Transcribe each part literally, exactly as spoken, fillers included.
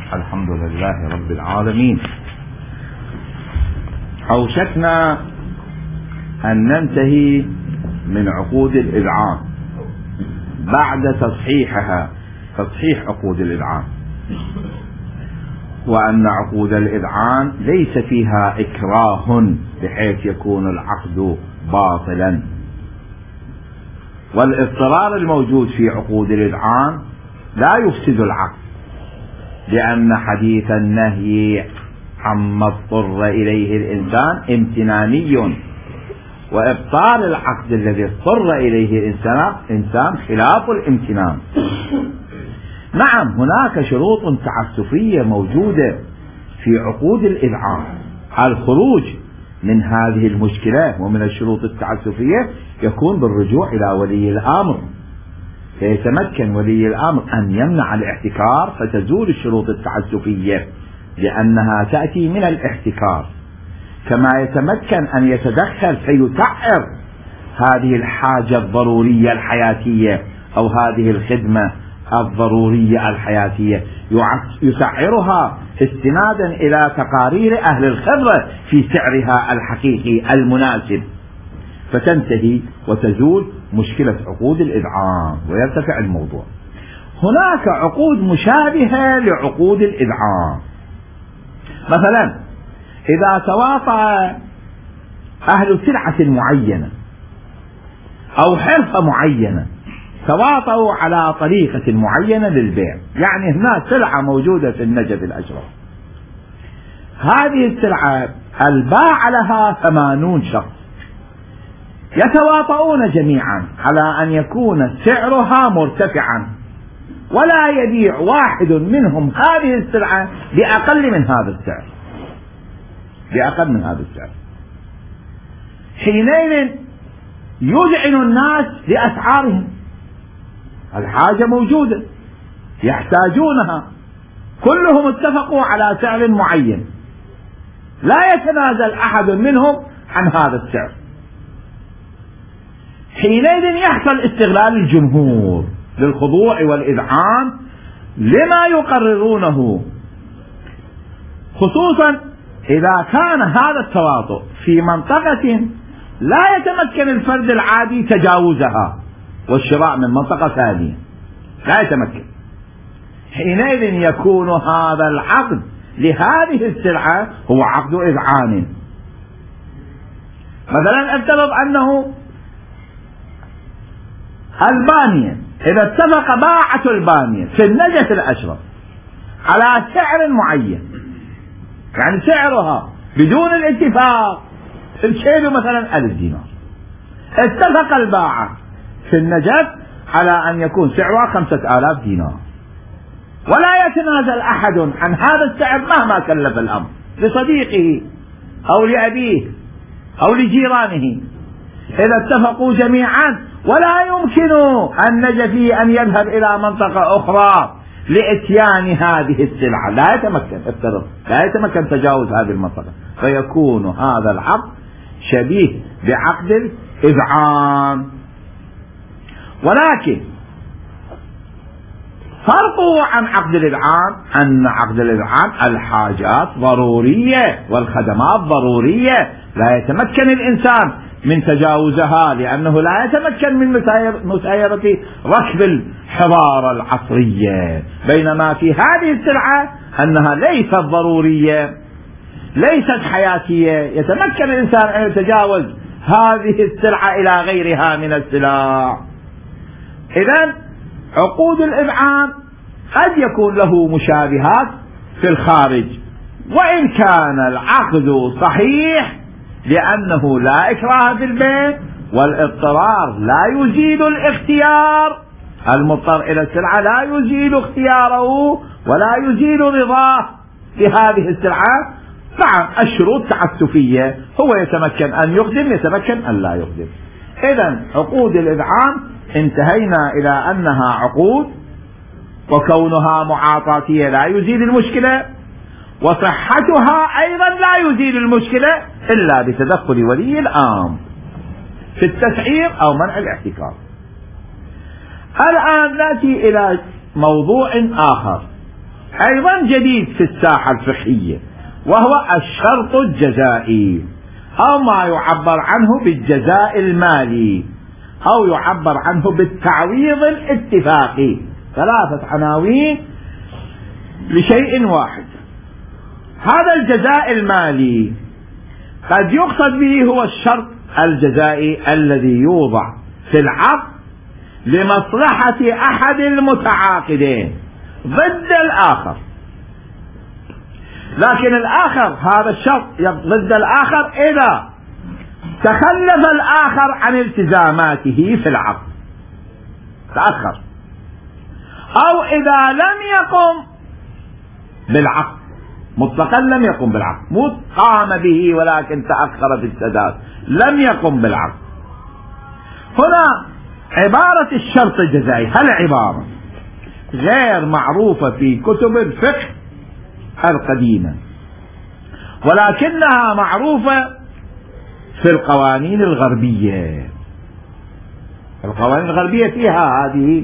الحمد لله رب العالمين. أوشكنا أن ننتهي من عقود الإذعان بعد تصحيحها، تصحيح عقود الإذعان، وأن عقود الإذعان ليس فيها إكراه بحيث يكون العقد باطلا، والاضطرار الموجود في عقود الإذعان لا يفسد العقد، لأن حديث النهي عما اضطر إليه الإنسان امتناني، وإبطال العقد الذي اضطر إليه الإنسان إنسان خلاف الامتنان. نعم، هناك شروط تعسفية موجودة في عقود الإذعان. الخروج من هذه المشكلة ومن الشروط التعسفية يكون بالرجوع إلى ولي الأمر، فيتمكن ولي الأمر أن يمنع الاحتكار فتزول الشروط التعسفية لأنها تأتي من الاحتكار، كما يتمكن أن يتدخل فيسعر هذه الحاجة الضرورية الحياتية أو هذه الخدمة الضرورية الحياتية، يسعرها استنادا إلى تقارير أهل الخبرة في سعرها الحقيقي المناسب، فتنتهي وتزول مشكلة عقود الإذعان ويرتفع الموضوع. هناك عقود مشابهة لعقود الإذعان، مثلا إذا تواطأ أهل سلعة معينة أو حرفة معينة تواطؤوا على طريقة معينة للبيع، يعني هناك سلعة موجودة في النجف الأشرف، هذه السلعة الباع لها ثمانون شخص، يتواطؤون جميعا على أن يكون سعرها مرتفعا، ولا يبيع واحد منهم هذه السلعة بأقل من هذا السعر، بأقل من هذا السعر. حينئذ يذعن الناس بأسعارهم، الحاجة موجودة يحتاجونها، كلهم اتفقوا على سعر معين، لا يتنازل أحد منهم عن هذا السعر. حينئذ يحصل استغلال الجمهور للخضوع والإذعان لما يقررونه، خصوصا إذا كان هذا التواطؤ في منطقة لا يتمكن الفرد العادي تجاوزها والشراء من منطقة ثانية، لا يتمكن. حينئذ يكون هذا العقد لهذه السلعة هو عقد إذعان. مثلا افترض أنه البانية، إذا اتفق باعة البانية في النجف الأشرف على سعر معين، يعني سعرها بدون الاتفاق الكيلو مثلا ألف دينار، اتفق الباعة في النجف على أن يكون سعرها خمسة آلاف دينار، ولا يتنازل أحد عن هذا السعر مهما كلف الأمر لصديقه أو لأبيه أو لجيرانه. إذا اتفقوا جميعا ولا يمكن النجفي أن يذهب إلى منطقة أخرى لإتيان هذه السلعة، لا يتمكن، افترض لا يتمكن تجاوز هذه المنطقة، فيكون هذا العقد شبيه بعقد الإذعان. ولكن فرقه عن عقد الإذعان أن عقد الإذعان الحاجات ضرورية والخدمات ضرورية، لا يتمكن الإنسان من تجاوزها لأنه لا يتمكن من مسايرة ركب الحضارة العصرية، بينما في هذه السلعة أنها ليست ضرورية ليست حياتية، يتمكن الإنسان أن يتجاوز هذه السلعة إلى غيرها من السلع. إذن عقود الإذعان قد يكون له مشابهات في الخارج، وإن كان العقد صحيح لأنه لا إكراه في البيع، والاضطرار لا يزيد الاختيار، المضطر إلى السلعة لا يزيد اختياره ولا يزيد رضاه بهذه السلعة. نعم، الشروط تعسفية، هو يتمكن أن يخدم، يتمكن أن لا يخدم. إذن عقود الإذعان انتهينا إلى أنها عقود، وكونها معاطاتية لا يزيد المشكلة، وصحتها أيضا لا يزيل المشكلة إلا بتدخل ولي الأمر في التسعير أو منع الاحتكار. الآن نأتي إلى موضوع آخر، أيضا جديد في الساحة الفقهية، وهو الشرط الجزائي، أو ما يعبر عنه بالجزاء المالي، أو يعبر عنه بالتعويض الاتفاقي. ثلاثة عناوين لشيء واحد. هذا الجزاء المالي قد يقصد به هو الشرط الجزائي الذي يوضع في العقد لمصلحة أحد المتعاقدين ضد الآخر، لكن الآخر هذا الشرط ضد الآخر إذا تخلف الآخر عن التزاماته في العقد، تأخر، أو إذا لم يقم بالعقد مطلقا، لم يقم بالعقد، مو قام به ولكن تأخر في السداد، لم يقم بالعقد. هنا عبارة الشرط الجزائي هالعبارة غير معروفة في كتب الفقه القديمة، ولكنها معروفة في القوانين الغربية. القوانين الغربية فيها هذه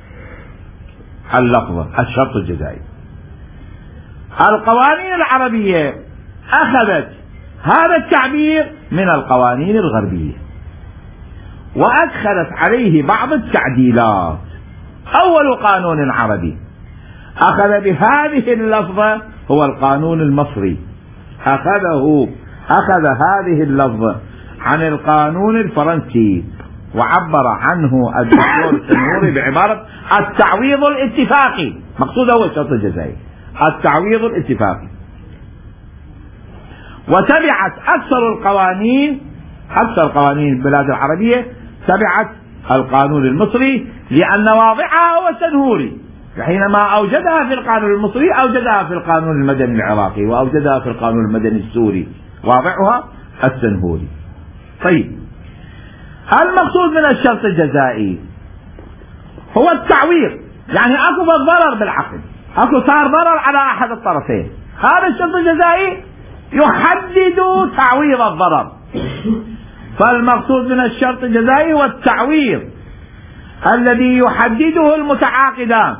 اللفظة الشرط الجزائي. القوانين العربية أخذت هذا التعبير من القوانين الغربية وأدخلت عليه بعض التعديلات. أول قانون عربي أخذ بهذه اللفظة هو القانون المصري، أخذه أخذ هذه اللفظة عن القانون الفرنسي، وعبر عنه الدكتور السنهوري بعبارة التعويض الاتفاقي. مقصود هو الشرط الجزائي، التعويض الاتفاقي. وتبعت أكثر القوانين أكثر قوانين البلاد العربية تبعت القانون المصري، لأن واضعها هو السنهوري. حينما أوجدها في القانون المصري أوجدها في القانون المدني العراقي، وأوجدها في القانون المدني السوري، واضعها السنهوري. طيب، المقصود من الشرط الجزائي هو التعويض، يعني أكو ضرر بالعقد، أكو صار ضرر على أحد الطرفين، هذا الشرط الجزائي يحدد تعويض الضرر. فالمقصود من الشرط الجزائي هو التعويض الذي يحدده المتعاقدان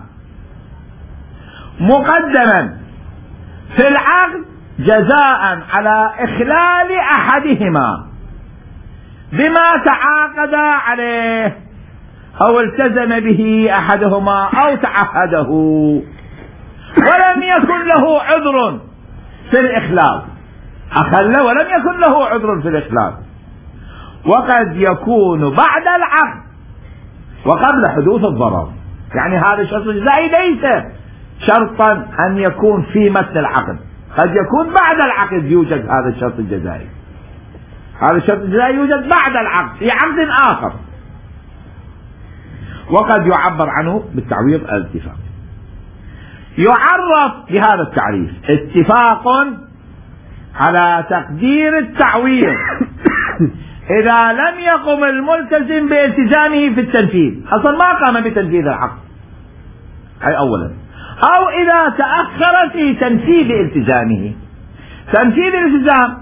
مقدما في العقد جزاء على إخلال أحدهما بما تعاقد عليه أو التزم به أحدهما أو تعهده، ولم يكن له عذر في الإخلال، أخل ولم يكن له عذر في الإخلال. وقد يكون بعد العقد وقبل حدوث الضرر، يعني هذا الشرط الجزائي ليس شرطا أن يكون في متن العقد، قد يكون بعد العقد يوجد هذا الشرط الجزائي. هذا الشرط الجزائي يوجد بعد العقد في عقد آخر، وقد يعبر عنه بالتعويض الاتفاق. يعرف بهذا التعريف اتفاق على تقدير التعويض إذا لم يقم الملتزم بالتزامه في التنفيذ، أصلا ما قام بتنفيذ العقد، أي أولا، أو إذا تأخر في تنفيذ التزامه. تنفيذ الالتزام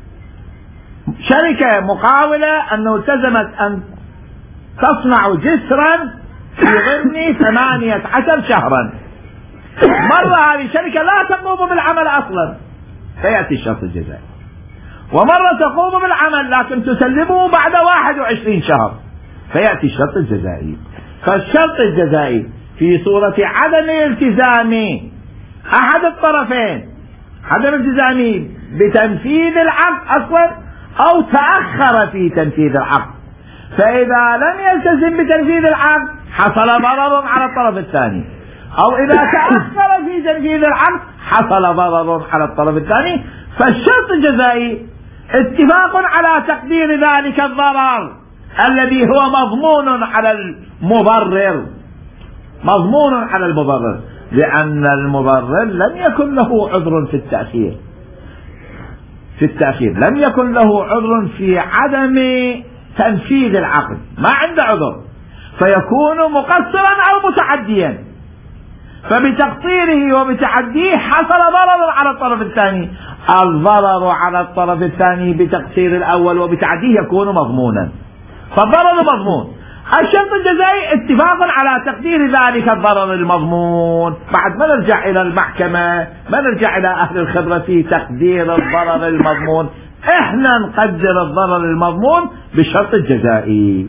شركة مقاولة أنه التزمت أن تصنع جسرا في ضمن ثمانية عشر شهرا، مرة هذه الشركة لا تقوم بالعمل أصلا فيأتي الشرط الجزائي، ومرة تقوم بالعمل لكن تسلمه بعد واحد وعشرين شهر فيأتي الشرط الجزائي. فالشرط الجزائي في صورة عدم التزام أحد الطرفين، عدم التزامه بتنفيذ العقد أصلا أو تأخر في تنفيذ العقد، فإذا لم يلتزم بتنفيذ العقد حصل ضرر على الطرف الثاني، أو إذا تأخر في تنفيذ العقد حصل ضرر على الطرف الثاني. فالشرط الجزائي اتفاق على تقدير ذلك الضرر الذي هو مضمون على المضرر، مضمون على المضرر، لأن المضرر لم يكن له عذر في التأخير في التأخير لم يكن له عذر في عدم تنفيذ العقد، ما عنده عذر، فيكون مقصرا أو متعديا، فبتقصيره وبتعديه حصل ضرر على الطرف الثاني. الضرر على الطرف الثاني بتقصير الأول وبتعديه يكون مضمونا، فالضرر مضمون. الشرط الجزائي اتفاق على تقدير ذلك الضرر المضمون. بعد ما نرجع إلى المحكمة، ما نرجع إلى أهل الخبرة في تقدير الضرر المضمون، إحنا نقدر الضرر المضمون بالشرط الجزائي.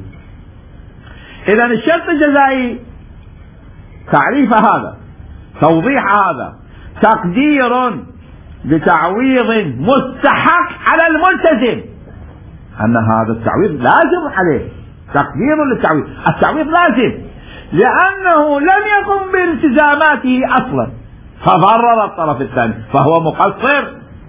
إذن الشرط الجزائي تعريف هذا، توضيح هذا، تقدير لتعويض مستحق على الملتزم، أن هذا التعويض لازم عليه، تقدير للتعويض، التعويض لازم لأنه لم يقم بالتزاماته أصلا فضرر الطرف الثاني فهو مقصر،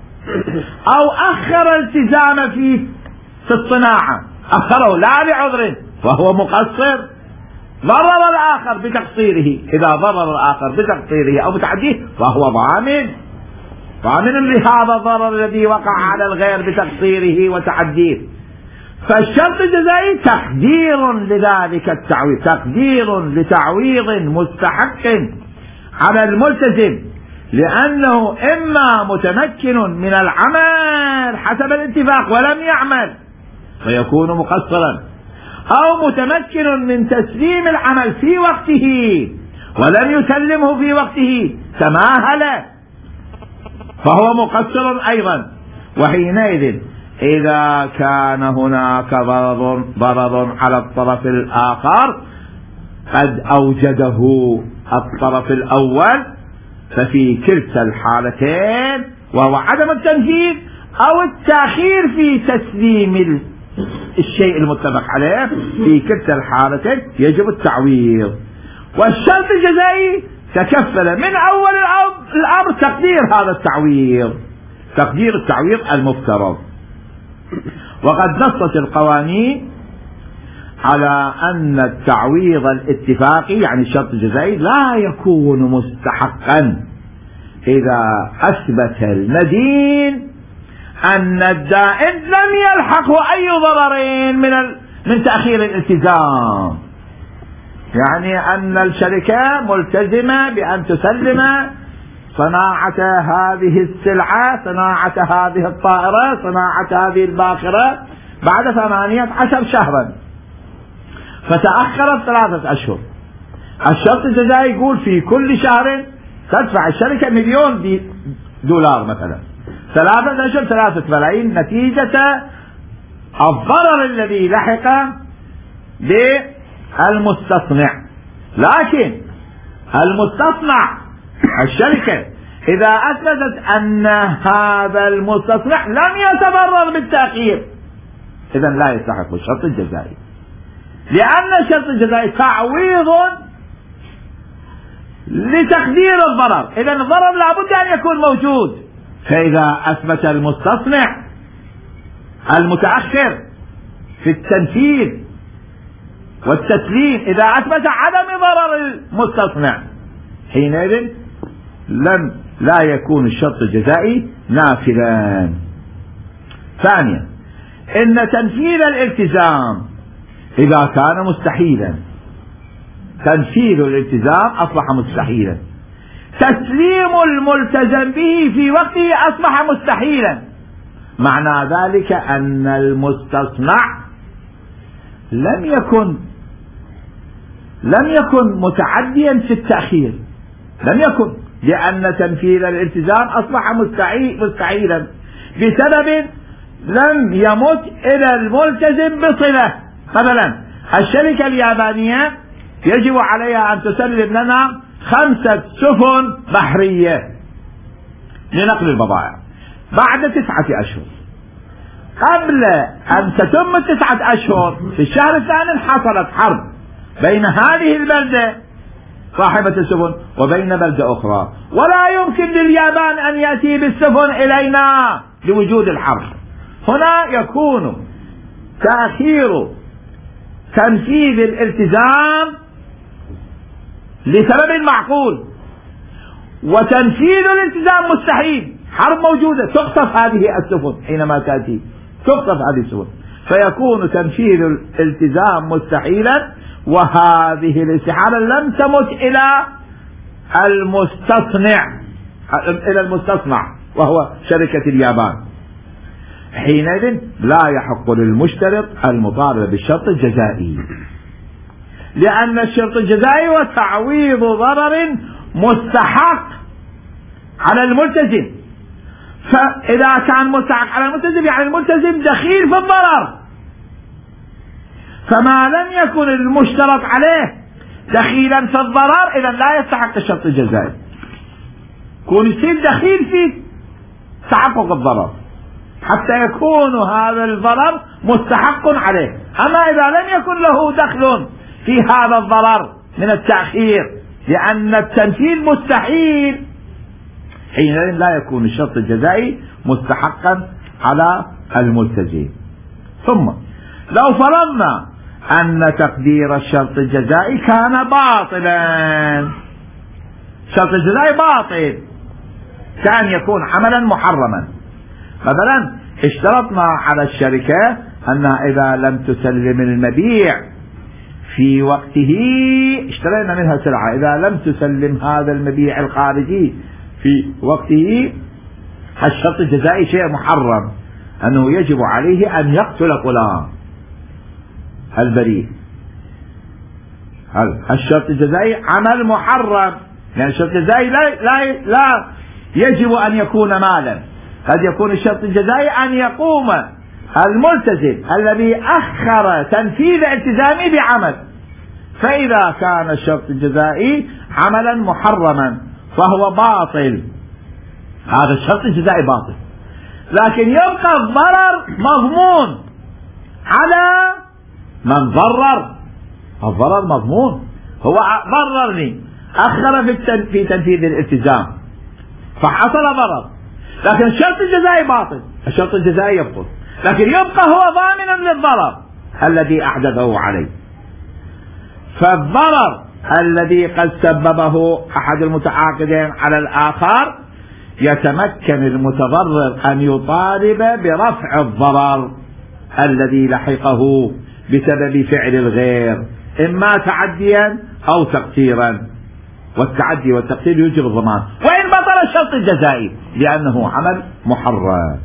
أو أخر التزام في في الصناعة، أخره لا لعذر فهو مقصر، ضرر الآخر بتقصيره، إذا ضرر الآخر بتقصيره أو بتعديه فهو ضامن، ضامن لهذا الضرر الذي وقع على الغير بتقصيره وتعديه. فالشرط الجزائي تقدير لذلك التعويض، تقدير لتعويض مستحق على الملتزم، لأنه إما متمكن من العمل حسب الاتفاق ولم يعمل فيكون مقصرا، أو متمكن من تسليم العمل في وقته ولم يسلمه في وقته تماهل فهو مقصر أيضا. وحينئذ إذا كان هناك ضرر, ضرر على الطرف الآخر قد أوجده الطرف الأول ففي كلتا الحالتين، وهو عدم التنفيذ أو التأخير في تسليم الشيء المتفق عليه، في كلتا الحالتين يجب التعويض. والشرط الجزائي تكفل من أول الأمر تقدير هذا التعويض، تقدير التعويض المفترض. وقد نصت القوانين على أن التعويض الاتفاقي يعني الشرط الجزائي لا يكون مستحقا إذا أثبت المدين أن الدائن لم يلحقه أي ضررين من من تأخير الالتزام، يعني أن الشركة ملتزمة بأن تسلم صناعة هذه السلعة، صناعة هذه الطائرة، صناعة هذه الباخرة بعد ثمانية عشر شهرا، فتأخرت ثلاثة أشهر. الشرط الجزائي يقول في كل شهر تدفع الشركة مليون دولار مثلا، ثلاثة أشهر ثلاثة ملايين نتيجة الضرر الذي لحق بالمستصنع. لكن المستصنع الشركة إذا أثبتت أن هذا المستصنع لم يتضرر بالتأخير إذن لا يستحق الشرط الجزائي، لأن الشرط الجزائي تعويض لتقدير الضرر، إذن الضرر لابد أن يكون موجود. فإذا أثبت المستصنع المتأخر في التنفيذ والتسليم، إذا أثبت عدم ضرر المستصنع حينئذ لم لا يكون الشرط الجزائي نافذا. ثانيا، إن تنفيذ الالتزام إذا كان مستحيلا، تنفيذ الالتزام أصبح مستحيلا، تسليم الملتزم به في وقته أصبح مستحيلا، معنى ذلك أن المستصنع لم يكن لم يكن متعديا في التأخير، لم يكن، لأن تنفيذ الالتزام أصبح مستحيلا بسبب لم يمت إلى الملتزم بصلة. مثلا الشركة اليابانية يجب عليها أن تسلم لنا خمسة سفن بحرية لنقل البضائع بعد تسعة أشهر. قبل أن تتم التسعة أشهر في الشهر الثاني حصلت حرب بين هذه البلدة صاحبة السفن وبين بلدة أخرى، ولا يمكن لليابان أن يأتي بالسفن إلينا لوجود الحرب. هنا يكون تأخير تنفيذ الالتزام لسبب معقول، وتنفيذ الالتزام مستحيل، حرب موجودة تقصف هذه السفن، حينما تأتي تقصف هذه السفن، فيكون تنفيذ الالتزام مستحيلا، وهذه الاستحالة لم تمت إلى المستصنع إلى المستصنع وهو شركة اليابان. حينئذ لا يحق للمشترط المطالبة بالشرط الجزائي. لأن الشرط الجزائي هو تعويض ضرر مستحق على الملتزم، فإذا كان مستحق على الملتزم يعني الملتزم دخيل في الضرر، فما لم يكن المشترط عليه دخيلا في الضرر إذا لا يستحق الشرط الجزائي، يكون يصير دخيل في تحقق الضرر حتى يكون هذا الضرر مستحق عليه. أما إذا لم يكن له دخل في هذا الضرر من التأخير لأن التنفيذ مستحيل، حينئذ لا يكون الشرط الجزائي مستحقا على الملتزم. ثم لو فرضنا أن تقدير الشرط الجزائي كان باطلا، الشرط الجزائي باطل، كان يكون عملا محرما. مثلا اشترطنا على الشركة أنها إذا لم تسلم المبيع في وقته، اشترينا منها سلعة، إذا لم تسلم هذا المبيع الخارجي في وقته الشرط الجزائي شيء محرم، أنه يجب عليه أن يقتل فلان البريء. الشرط الجزائي عمل محرم، يعني الشرط الجزائي لا, لا, لا يجب أن يكون مالا، قد يكون الشرط الجزائي أن يقوم الملتزم الذي أخر تنفيذ التزامه بعمل، فإذا كان الشرط الجزائي عملا محرما فهو باطل، هذا الشرط الجزائي باطل، لكن يبقى الضرر مضمون على من ضرر. الضرر مضمون، هو ضررني، أخر في تنفيذ الالتزام فحصل ضرر، لكن الشرط الجزائي باطل، الشرط الجزائي يبطل، لكن يبقى هو ضامنا للضرر الذي أحدثه عليه. فالضرر الذي قد سببه أحد المتعاقدين على الآخر يتمكن المتضرر أن يطالب برفع الضرر الذي لحقه بسبب فعل الغير، إما تعديا أو تقصيرا، والتعدي والتقصير يوجب الضمان، وإن بطل الشرط الجزائي لأنه عمل محرم.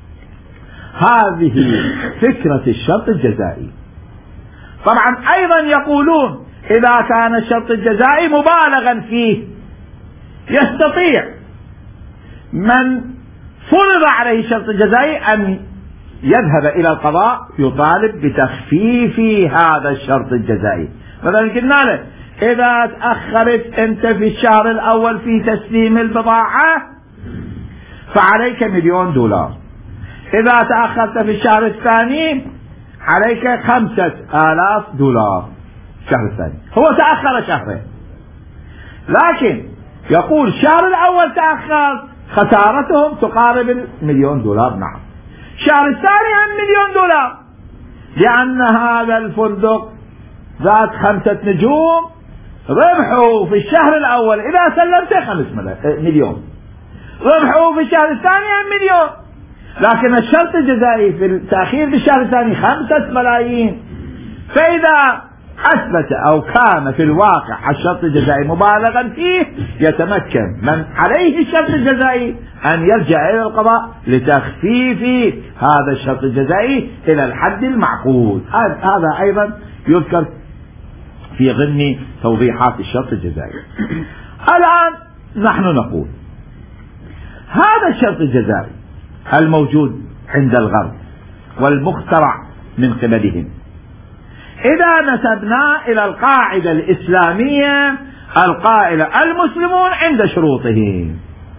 هذه فكرة الشرط الجزائي. طبعا أيضا يقولون إذا كان الشرط الجزائي مبالغا فيه يستطيع من فرض عليه الشرط الجزائي أن يذهب إلى القضاء يطالب بتخفيف هذا الشرط الجزائي. مثلا قلنا له إذا تأخرت أنت في الشهر الأول في تسليم البضاعة فعليك مليون دولار، إذا تأخرت في الشهر الثاني عليك خمسة آلاف دولار الشهر الثاني. هو تأخر شهرين، لكن يقول الشهر الأول تأخر خسارتهم تقارب المليون دولار، نعم. الشهر الثاني عن مليون دولار، لأن هذا الفندق ذات خمسة نجوم ربحوا في الشهر الأول إذا سلمت خمس مليون، ربحوا في الشهر الثاني عن مليون، لكن الشرط الجزائي في التأخير في الشهر الثاني خمسة ملايين. فإذا أثبت أو كان في الواقع الشرط الجزائي مبالغا فيه يتمكن من عليه الشرط الجزائي أن يرجع إلى القضاء لتخفيف هذا الشرط الجزائي إلى الحد المعقول. هذا أيضا يذكر في ضمن توضيحات الشرط الجزائي. الآن نحن نقول هذا الشرط الجزائي الموجود عند الغرب والمخترع من قبلهم، إذا نسبنا إلى القاعدة الإسلامية القائلة المسلمون عند شروطهم،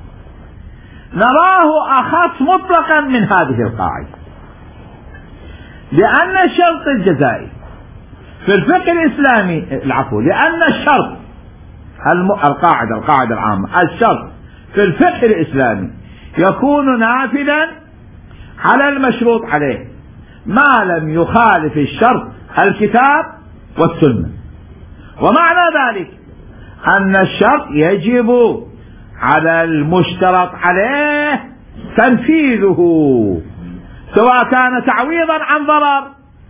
نراه أخص مطلقا من هذه القاعدة، لأن الشرط الجزائي في الفقه الإسلامي العفو لأن الشرط الم... القاعدة القاعدة العامة الشرط في الفقه الإسلامي يكون نافذا على المشروط عليه ما لم يخالف الشرط الكتاب والسنة. ومعنى ذلك أن الشرط يجب على المشترط عليه تنفيذه، سواء كان تعويضا عن ضرر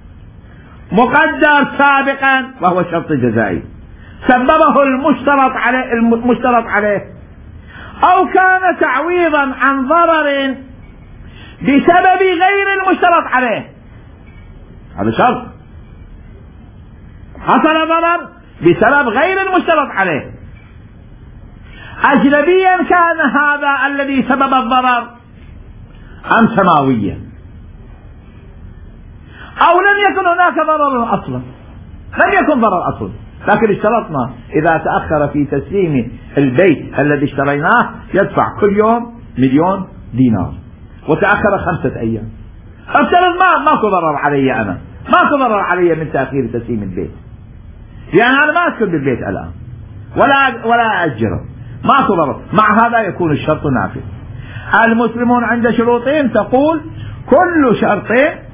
مقدر سابقا وهو شرط جزائي سببه المشترط عليه المشترط عليه، أو كان تعويضا عن ضرر بسبب غير المشترط عليه، هذا شرط. حصل ضرر بسبب غير المشترط عليه. أجنبيا كان هذا الذي سبب الضرر أم سماويا، أو لم يكن هناك ضرر أصلا، لم يكن ضرر أصلا، لكن اشترطنا إذا تأخر في تسليم البيت الذي اشتريناه يدفع كل يوم مليون دينار، وتأخر خمسة أيام. افترض ما ماكو ضرر علي، أنا ماكو ضرر علي من تأخير تسليم البيت، يعني أنا ما أسكن بالبيت الآن ولا ولا أأجره، ماكو ضرر. مع هذا يكون الشرط نافذ. المسلمون عند شروطهم تقول كل شرط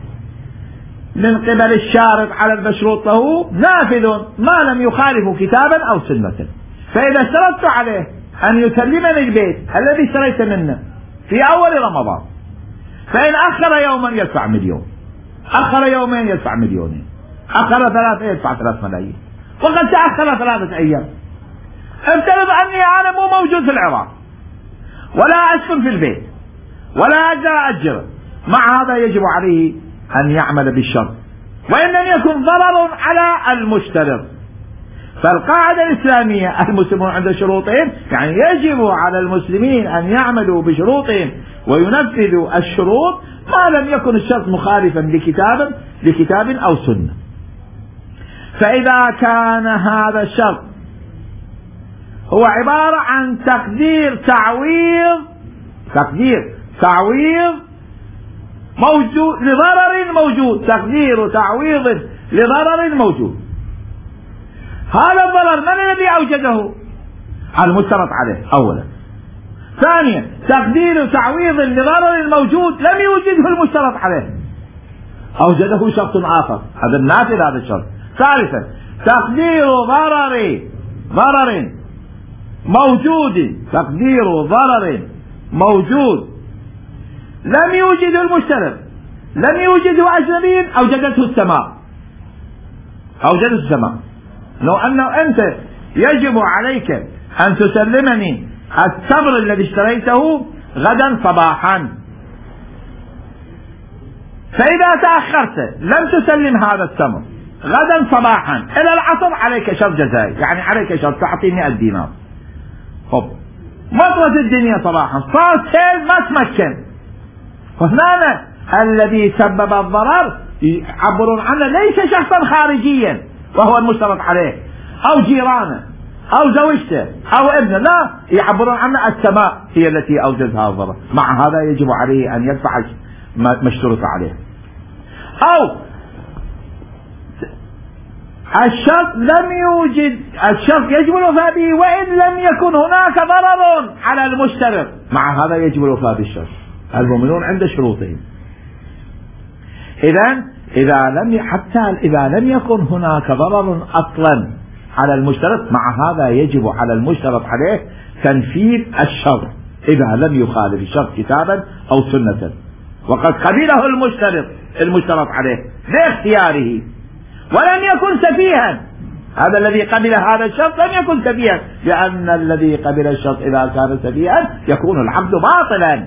من قبل الشارط على المشروط له نافذ ما لم يخالف كتابا أو سنة. فإذا اشترطت عليه أن يسلمني البيت الذي اشتريت منه في أول رمضان، فإن أخر يوما يدفع مليون، أخر يومين يدفع مليونين، أخر ثلاثة يدفع ثلاث ملايين، وقد تأخر ثلاثة أيام. افترض أني أنا مو موجود في العراق ولا أسكن في البيت ولا أقدر أجره، مع هذا يجب عليه أن يعمل بالشرط وإن لم يكن ضرر على المشترط. فالقاعدة الإسلامية المسلمون عند شروطهم، يعني يجب على المسلمين أن يعملوا بشروطهم وينفذوا الشروط ما لم يكن الشرط مخالفا لكتاب لكتاب أو سنة. فإذا كان هذا الشرط هو عبارة عن تقدير تعويض تقدير تعويض موجود لضرر موجود، تقدير تعويض لضرر موجود، هذا الضرر من الذي أوجده؟ المشترط عليه أولا. ثانيا تقدير تعويض لضرر موجود لم يوجده المشترط عليه، أوجده شرط آخر، هذا النافذ هذا الشرط. ثالثا تقدير ضرر ضرر موجود تقدير ضرر موجود لم يوجده المشترط، لم يوجده أجنبي، أوجدته السماء أوجدته السماء. لو أنه أنت يجب عليك أن تسلمني التمر الذي اشتريته غدا صباحا، فإذا تأخرت لم تسلم هذا التمر غدا صباحا إلى العصر عليك شرط جزائي، يعني عليك شرط تعطي مئة دينار. خب مطرت الدنيا صباحا، صار سيل ما تمكن، وهنا الذي سبب الضرر يعبرون عنه ليس شخصا خارجيا وهو المشترط عليه أو جيرانه أو زوجته أو ابنه، لا، يعبرون عنه السماء هي التي أوجدت هذا الضرر. مع هذا يجب عليه أن يدفع ما اشترط عليه. أو الشرط لم يوجد الشرط يجب الوفاء به وإن لم يكن هناك ضرر على المشترط، مع هذا يجب الوفاء بالشرط. المؤمنون عند شروطهم. إذن إذا لم حتى إذا لم يكن هناك ضرر أصلا على المشترط، مع هذا يجب على المشترط عليه تنفيذ الشرط إذا لم يخالف الشرط كتابا أو سنة، وقد قبله المشترط المشترط عليه لاختياره ولم يكن سفيها. هذا الذي قبل هذا الشرط لم يكن سفيها، لأن الذي قبل الشرط إذا كان سفيها يكون العقد باطلا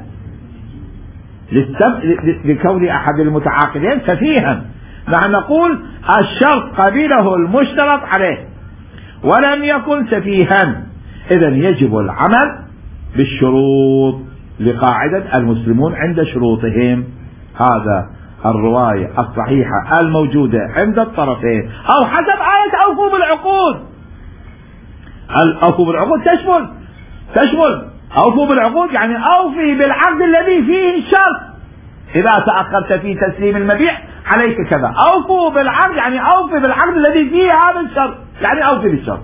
لكون أحد المتعاقدين سفيها. نحن نقول الشرط قبله المشترط عليه ولم يكن سفيها، إذن يجب العمل بالشروط لقاعدة المسلمون عند شروطهم. هذا الرواية الصحيحة الموجودة عند الطرفين، أو حسب آية أوفوا بالعقود. الأوفوا بالعقود تشمل تشمل أوفوا بالعقود، يعني أوفي بالعقد الذي فيه الشرط، إذا تأخرت في تسليم المبيع عليك كذا. أوفوا بالعقد يعني أوفي بالعقد الذي فيه هذا الشرط، يعني أوفي بالشرط.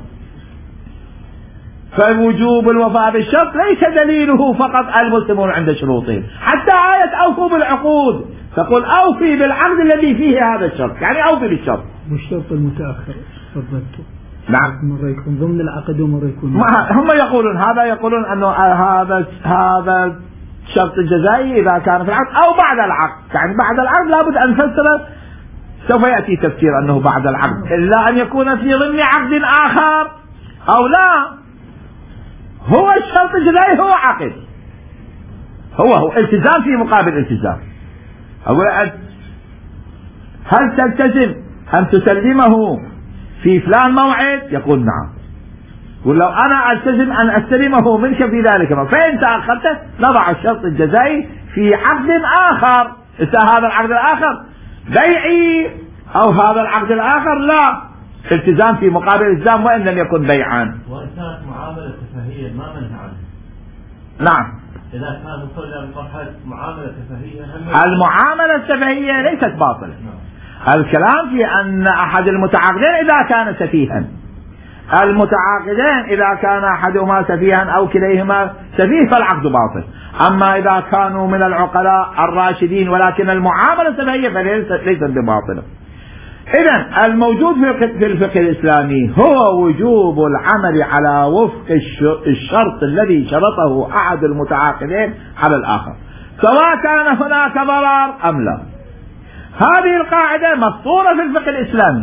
فوجوب الوفاء بالشرط ليس دليله فقط المسلمون عند شروطهم، حتى آية أوفوا بالعقود تقول أوفي بالعقد الذي فيه هذا الشرط، يعني أوفي بالشرط. والشرط المتأخر فضلته نعم مرة يكون ضمن العقد ومرة يكون هم يقولون هذا يقولون أنه هذا هذا الشرط الجزائي إذا كان في العقد أو بعد العقد، يعني بعد العقد لابد أن نفسر، سوف يأتي تفسير أنه بعد العقد، إلا أن يكون في ضمن عقد آخر أو لا. هو الشرط الجزائي هو عقد، هو هو التزام في مقابل التزام. أقول هل تلتزم أن تسلمه في فلان موعد؟ يقول نعم. ولو أنا ألتزم أن أستلمه منك في ذلك، فإن تأخرت نضع الشرط الجزائي في عقد آخر. هذا العقد الآخر بيعي أو هذا العقد الآخر لا، التزام في مقابل التزام وإن لم يكن بيعا. وإن كانت معاملة تفاهية ما منع عنه. نعم. إذا كان وصل إلى مرحلة معاملة تفاهية، المعاملة التفاهية ليست باطلة. الكلام في أن أحد المتعاقدين إذا كان سفيها، المتعاقدين إذا كان أحدهما سفيها أو كليهما سفيه فالعقد باطل. أما إذا كانوا من العقلاء الراشدين ولكن المعاملة سفيهية فليست بباطلة. إذن الموجود في الفقه الإسلامي هو وجوب العمل على وفق الشرط الذي شرطه أحد المتعاقدين على الآخر، سواء كان هناك ضرر أم لا. هذه القاعدة مسطورة في الفقه الإسلامي،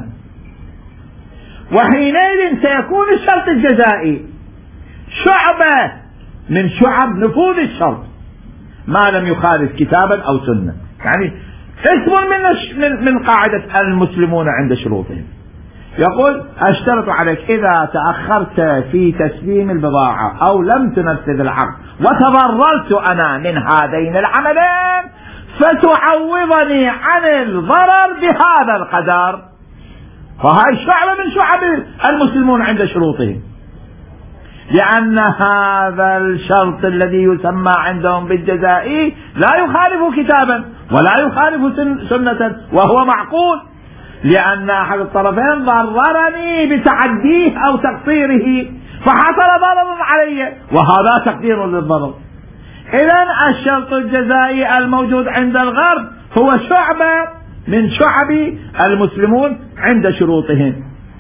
وحينئذ سيكون الشرط الجزائي شعبة من شعب نفوذ الشرط ما لم يخالف كتابا أو سنة. يعني اسم من من قاعدة المسلمون عند شروطهم، يقول اشترط عليك إذا تأخرت في تسليم البضاعة أو لم تنفذ العقد وتضررت أنا من هذين العملين فتعوضني عن الضرر بهذا القدر. فهي شعبة من شعب المسلمون عند شروطهم، لأن هذا الشرط الذي يسمى عندهم بالجزائي لا يخالف كتابا ولا يخالف سنة وهو معقول، لأن أحد الطرفين ضررني بتعديه أو تقصيره فحصل ضرر علي وهذا تقدير للضرر. إذن الشرط الجزائي الموجود عند الغرب هو شعبة من شعب المسلمون عند شروطهم.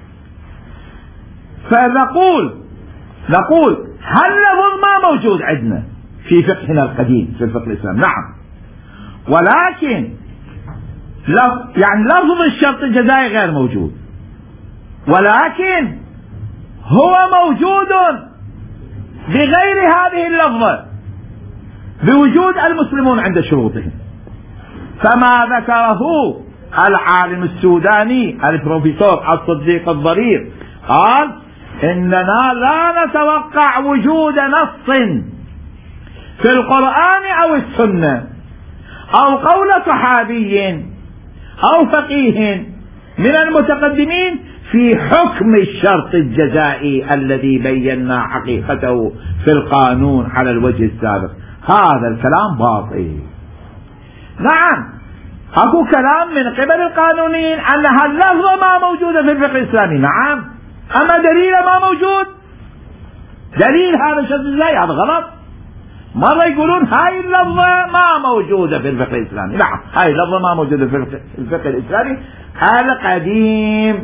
فنقول نقول هل لفظ ما موجود عندنا في فقهنا القديم في الفقه الإسلامي؟ نعم، ولكن لف يعني لفظ الشرط الجزائي غير موجود، ولكن هو موجود بغير هذه اللفظة بوجود المسلمون عند شروطهم. فما ذكره العالم السوداني البروفيسور الصديق الضرير قال إننا لا نتوقع وجود نص في القرآن أو السنة أو قول صحابي أو فقيه من المتقدمين في حكم الشرط الجزائي الذي بينا حقيقته في القانون على الوجه السابق. هذا الكلام باطل. نعم، أكو كلام من قبل القانونيين أنها اللفظة ما موجودة في الفقه الإسلامي، نعم، أما دليل ما موجود، دليل هذا الشرط الجزائي هذا غلط. مرة يقولون هاي اللفظة ما موجودة في الفقه الإسلامي، نعم هاي اللفظة ما موجودة في الفقه الإسلامي القديم،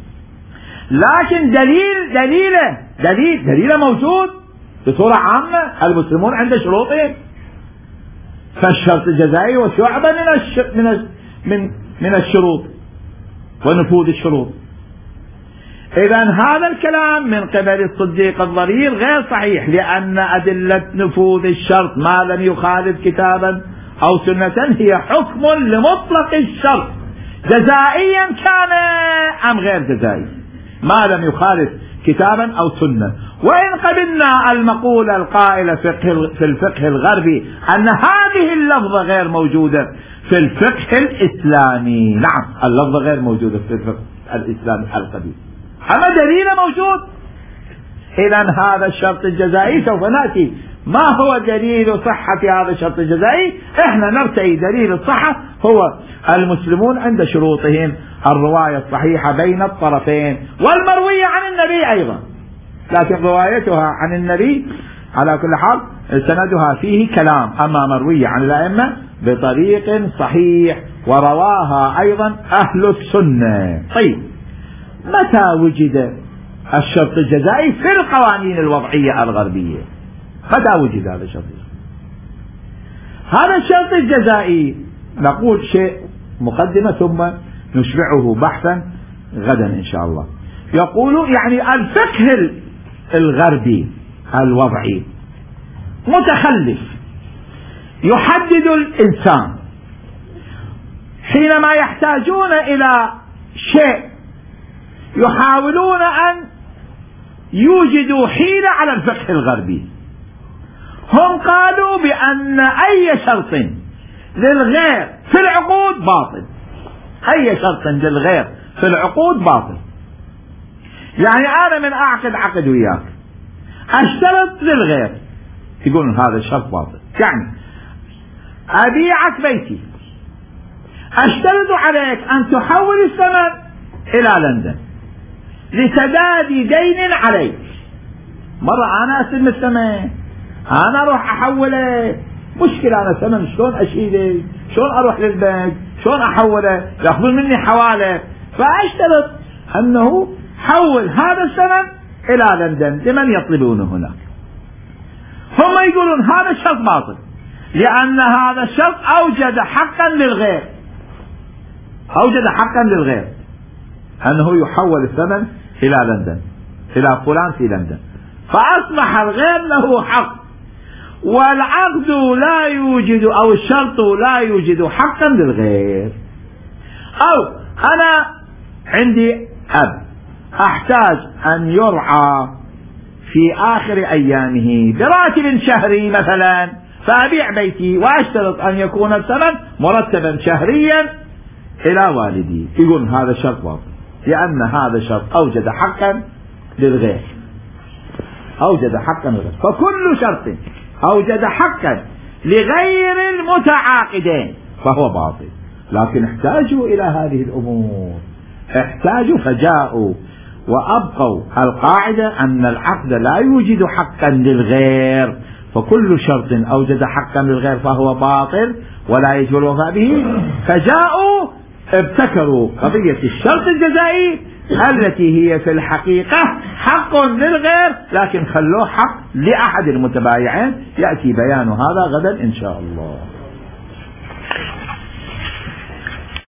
لكن دليل دليله دليل دليله موجود بصورة عامة المسلمون عند شروطهم. فالشرط الجزائي وشعبة من من من من الشروط ونفوذ الشروط. إذن هذا الكلام من قبل الصديق الضرير غير صحيح، لأن أدلة نفوذ الشرط ما لم يخالف كتابا أو سنة هي حكم لمطلق الشرط جزائيا كان أم غير جزائي ما لم يخالف كتابا أو سنة. وإن قبلنا المقولة القائلة في الفقه الغربي أن هذه اللفظة غير موجودة في الفقه الإسلامي، نعم اللفظة غير موجودة في الفقه الإسلامي القديم، أما دليل موجود. إذن هذا الشرط الجزائي سوف نأتي ما هو دليل صحة هذا الشرط الجزائي. إحنا نرتئي دليل الصحة هو المسلمون عند شروطهم، الرواية الصحيحة بين الطرفين والمروية عن النبي أيضا، لكن روايتها عن النبي على كل حال سندها فيه كلام، أما مروية عن الأئمة بطريق صحيح ورواها أيضا أهل السنة. طيب، متى وجد الشرط الجزائي في القوانين الوضعية الغربية؟ متى وجد هذا الشرط؟ هذا الشرط الجزائي نقول شيء مقدمة ثم نشبعه بحثا غدا إن شاء الله. يقول يعني الفقه الغربي الوضعي متخلف يحدد الإنسان حينما يحتاجون إلى شيء يحاولون أن يوجدوا حيلة على الفقه الغربي. هم قالوا بأن أي شرط للغير في العقود باطل، أي شرط للغير في العقود باطل. يعني أنا من أعقد عقد وياك أشترط للغير، يقولون هذا الشرط باطل. يعني أبيعك بيتي، أشترط عليك أن تحول الثمن إلى لندن لسداد دين عليك. مرة أنا أستلم الثمن، أنا أروح أحوله، مشكلة أنا ثمن شلون أشيله، شلون أروح للبنك، شلون أحوله، يأخذون مني حوالة. فأشترط أنه حول هذا الثمن إلى لندن لمن يطلبونه هناك. هم يقولون هذا الشرط باطل، لأن هذا الشرط أوجد حقا للغير، أوجد حقا للغير أنه يحول الثمن إلى لندن، إلى فلان في لندن، فأصبح الغير له حق، والعقد لا يوجد أو الشرط لا يوجد حقا للغير. أو أنا عندي أب أحتاج أن يرعى في آخر أيامه براتب شهري مثلا، فأبيع بيتي وأشترط أن يكون الثمن مرتبا شهريا إلى والدي. يقول هذا شرط باطل، لأن هذا الشرط أوجد حقا للغير، أوجد حقا للغير. فكل شرط أوجد حقا لغير المتعاقدين فهو باطل. لكن احتاجوا إلى هذه الأمور، احتاجوا فجاءوا وأبقوا القاعدة أن العقد لا يوجد حقا للغير، فكل شرط أوجد حقا للغير فهو باطل ولا يجب الوفاء به. فجاءوا ابتكروا قضية الشرط الجزائي التي هي في الحقيقة حق للغير، لكن خلوه حق لأحد المتبايعين. يأتي بيان هذا غدا إن شاء الله.